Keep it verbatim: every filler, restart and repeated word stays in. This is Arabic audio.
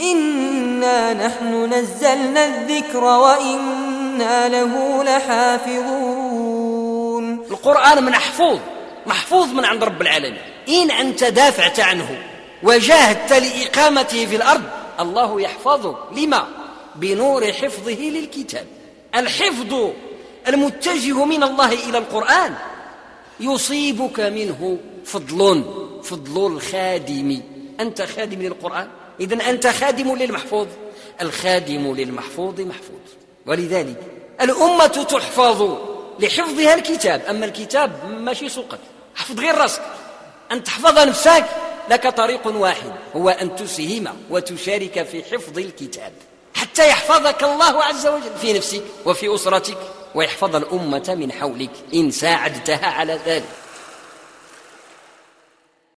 إنا نحن نزلنا الذكر وإنا له لحافظون. القرآن محفوظ محفوظ من عند رب العالمين. إن أنت دافعت عنه وجاهدت لإقامته في الأرض الله يحفظه. لما؟ بنور حفظه للكتاب. الحفظ المتجه من الله إلى القرآن يصيبك منه فضل فضل الخادم. أنت خادم للقرآن، إذن أنت خادم للمحفوظ. الخادم للمحفوظ محفوظ. ولذلك الأمة تحفظ لحفظها الكتاب. أما الكتاب ماشي سوقك، حفظ غير راسك. أن تحفظ نفسك لك طريق واحد، هو أن تسهم وتشارك في حفظ الكتاب حتى يحفظك الله عز وجل في نفسك وفي أسرتك، ويحفظ الأمة من حولك إن ساعدتها على ذلك.